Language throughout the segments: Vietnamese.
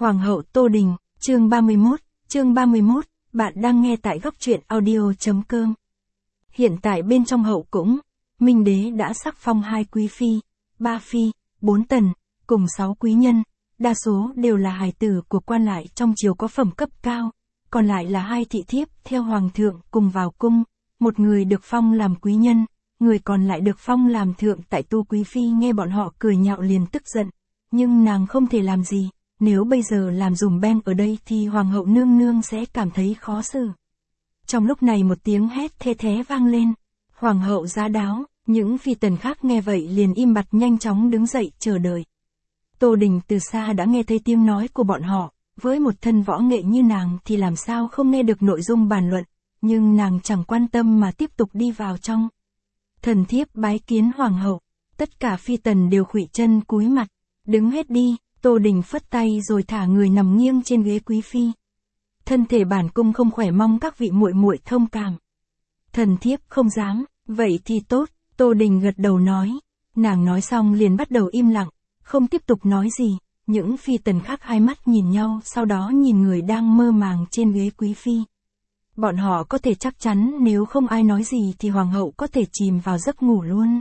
Hoàng hậu Tô Đình, chương 31, bạn đang nghe tại góc truyện audio.com. Hiện tại bên trong hậu cung, Minh đế đã sắc phong 2 quý phi, 3 phi, 4 tần, cùng 6 quý nhân, đa số đều là hài tử của quan lại trong triều có phẩm cấp cao, còn lại là 2 thị thiếp theo hoàng thượng cùng vào cung, một người được phong làm quý nhân, người còn lại được phong làm thượng tại tu. Quý phi nghe bọn họ cười nhạo liền tức giận, nhưng nàng không thể làm gì. Nếu bây giờ làm dùm beng ở đây thì hoàng hậu nương nương sẽ cảm thấy khó xử. Trong lúc này một tiếng hét thê thé vang lên. Hoàng hậu giá đáo, những phi tần khác nghe vậy liền im bặt nhanh chóng đứng dậy chờ đợi. Tô Đình từ xa đã nghe thấy tiếng nói của bọn họ, với một thân võ nghệ như nàng thì làm sao không nghe được nội dung bàn luận, nhưng nàng chẳng quan tâm mà tiếp tục đi vào trong. Thần thiếp bái kiến hoàng hậu, tất cả phi tần đều khuỵu chân cúi mặt, đứng hết đi. Tô Đình phất tay rồi thả người nằm nghiêng trên ghế quý phi. Thân thể bản cung không khỏe, mong các vị muội muội thông cảm. Thần thiếp không dám, vậy thì tốt, Tô Đình gật đầu nói. Nàng nói xong liền bắt đầu im lặng, không tiếp tục nói gì. Những phi tần khác hai mắt nhìn nhau, sau đó nhìn người đang mơ màng trên ghế quý phi. Bọn họ có thể chắc chắn nếu không ai nói gì thì hoàng hậu có thể chìm vào giấc ngủ luôn.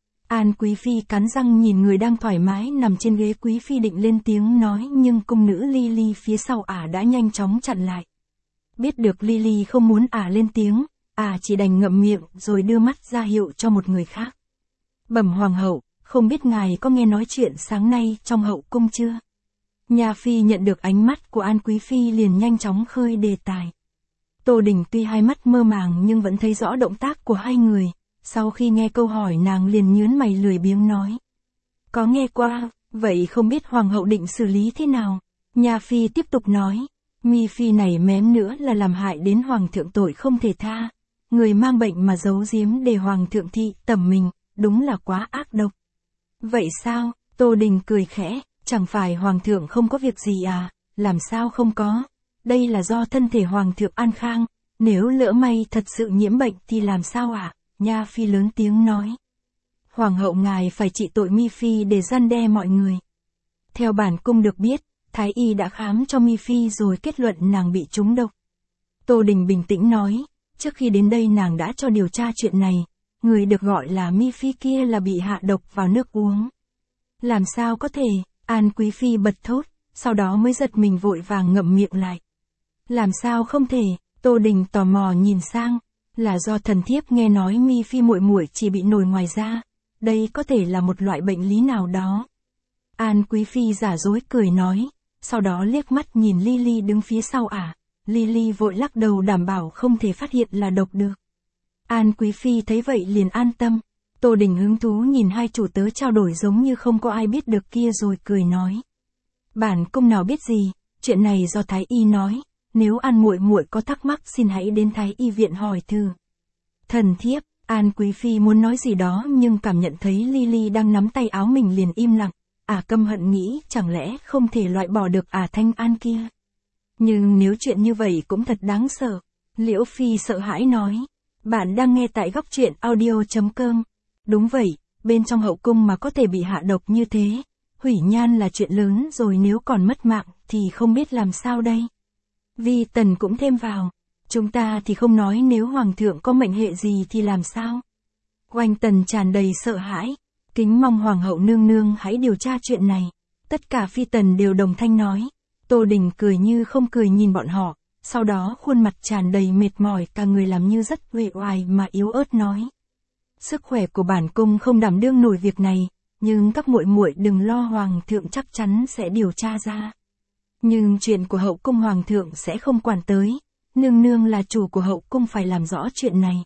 An quý phi cắn răng nhìn người đang thoải mái nằm trên ghế quý phi định lên tiếng nói, nhưng cung nữ Lily phía sau ả đã nhanh chóng chặn lại. Biết được Lily không muốn ả lên tiếng, ả chỉ đành ngậm miệng rồi đưa mắt ra hiệu cho một người khác. Bẩm hoàng hậu, không biết ngài có nghe nói chuyện sáng nay trong hậu cung chưa? Nhà phi nhận được ánh mắt của An quý phi liền nhanh chóng khơi đề tài. Tô Đình tuy hai mắt mơ màng nhưng vẫn thấy rõ động tác của hai người. Sau khi nghe câu hỏi nàng liền nhớn mày lười biếng nói. Có nghe qua, vậy không biết hoàng hậu định xử lý thế nào? Nhà phi tiếp tục nói. Mi phi này mém nữa là làm hại đến hoàng thượng tội không thể tha. Người mang bệnh mà giấu giếm để hoàng thượng thị tẩm mình, đúng là quá ác độc. Vậy sao? Tô Đình cười khẽ, chẳng phải hoàng thượng không có việc gì à? Làm sao không có? Đây là do thân thể hoàng thượng an khang, nếu lỡ may thật sự nhiễm bệnh thì làm sao ạ? Nha phi lớn tiếng nói. Hoàng hậu ngài phải trị tội Mi phi để răn đe mọi người. Theo bản cung được biết, thái y đã khám cho Mi phi rồi kết luận nàng bị trúng độc. Tô Đình bình tĩnh nói, trước khi đến đây nàng đã cho điều tra chuyện này, người được gọi là Mi phi kia là bị hạ độc vào nước uống. Làm sao có thể? An quý phi bật thốt, sau đó mới giật mình vội vàng ngậm miệng lại. Làm sao không thể? Tô Đình tò mò nhìn sang. Là do thần thiếp nghe nói Mi phi muội muội chỉ bị nổi ngoài da, đây có thể là một loại bệnh lý nào đó. An quý phi giả dối cười nói, sau đó liếc mắt nhìn Lily đứng phía sau ả. Lily vội lắc đầu đảm bảo không thể phát hiện là độc được. An quý phi thấy vậy liền an tâm. Tô Đình hứng thú nhìn hai chủ tớ trao đổi giống như không có ai biết được kia rồi cười nói. Bản cung nào biết gì, chuyện này do thái y nói. Nếu An muội muội có thắc mắc xin hãy đến thái y viện hỏi thử. Thần thiếp, An quý phi muốn nói gì đó nhưng cảm nhận thấy Lily đang nắm tay áo mình liền im lặng. Ả căm hận nghĩ chẳng lẽ không thể loại bỏ được ả Thanh An kia. Nhưng nếu chuyện như vậy cũng thật đáng sợ. Liễu phi sợ hãi nói. Bạn đang nghe tại góc truyện audio.com. Đúng vậy, bên trong hậu cung mà có thể bị hạ độc như thế. Hủy nhan là chuyện lớn rồi, nếu còn mất mạng thì không biết làm sao đây. Vi tần cũng thêm vào. Chúng ta thì không nói nếu hoàng thượng có mệnh hệ gì thì làm sao. Oanh tần tràn đầy sợ hãi. Kính mong hoàng hậu nương nương hãy điều tra chuyện này. Tất cả phi tần đều đồng thanh nói. Tô Đình cười như không cười nhìn bọn họ. Sau đó khuôn mặt tràn đầy mệt mỏi, cả người làm như rất uể oải mà yếu ớt nói. Sức khỏe của bản cung không đảm đương nổi việc này. Nhưng các muội muội đừng lo, hoàng thượng chắc chắn sẽ điều tra ra. Nhưng chuyện của hậu cung hoàng thượng sẽ không quản tới. Nương nương là chủ của hậu cung phải làm rõ chuyện này.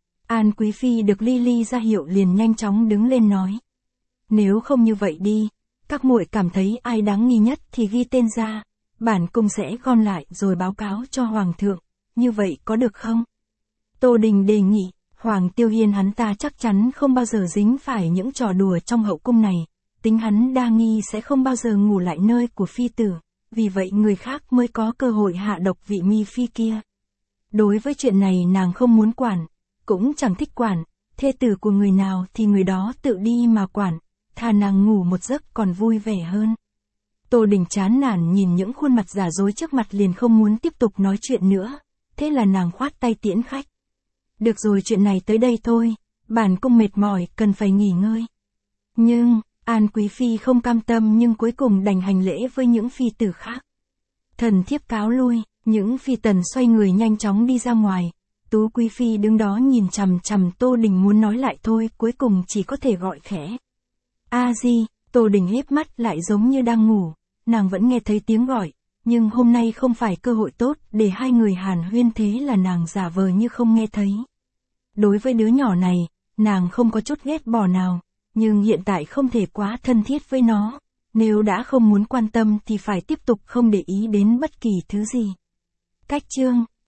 An quý phi được Lily ra hiệu liền nhanh chóng đứng lên nói. Nếu không như vậy đi, các muội cảm thấy ai đáng nghi nhất thì ghi tên ra. Bản cung sẽ gom lại rồi báo cáo cho hoàng thượng. Như vậy có được không? Tô Đình đề nghị. Hoàng Tiêu Hiên hắn ta chắc chắn không bao giờ dính phải những trò đùa trong hậu cung này. Tính hắn đa nghi sẽ không bao giờ ngủ lại nơi của phi tử. Vì vậy người khác mới có cơ hội hạ độc vị Mi phi kia. Đối với chuyện này nàng không muốn quản, cũng chẳng thích quản, thê tử của người nào thì người đó tự đi mà quản, thà nàng ngủ một giấc còn vui vẻ hơn. Tô Đình chán nản nhìn những khuôn mặt giả dối trước mặt liền không muốn tiếp tục nói chuyện nữa, thế là nàng khoát tay tiễn khách. Được rồi, chuyện này tới đây thôi, bản cung mệt mỏi, cần phải nghỉ ngơi. Nhưng, An Quý Phi không cam tâm nhưng cuối cùng đành hành lễ với những phi tử khác. Thần thiếp cáo lui, những phi tần xoay người nhanh chóng đi ra ngoài. Tú Quý Phi đứng đó nhìn chằm chằm Tô Đình muốn nói lại thôi, cuối cùng chỉ có thể gọi khẽ. A Di, Tô Đình híp mắt lại giống như đang ngủ, nàng vẫn nghe thấy tiếng gọi, nhưng hôm nay không phải cơ hội tốt để hai người hàn huyên, thế là nàng giả vờ như không nghe thấy. Đối với đứa nhỏ này, nàng không có chút ghét bỏ nào, nhưng hiện tại không thể quá thân thiết với nó, nếu đã không muốn quan tâm thì phải tiếp tục không để ý đến bất kỳ thứ gì. Cách chương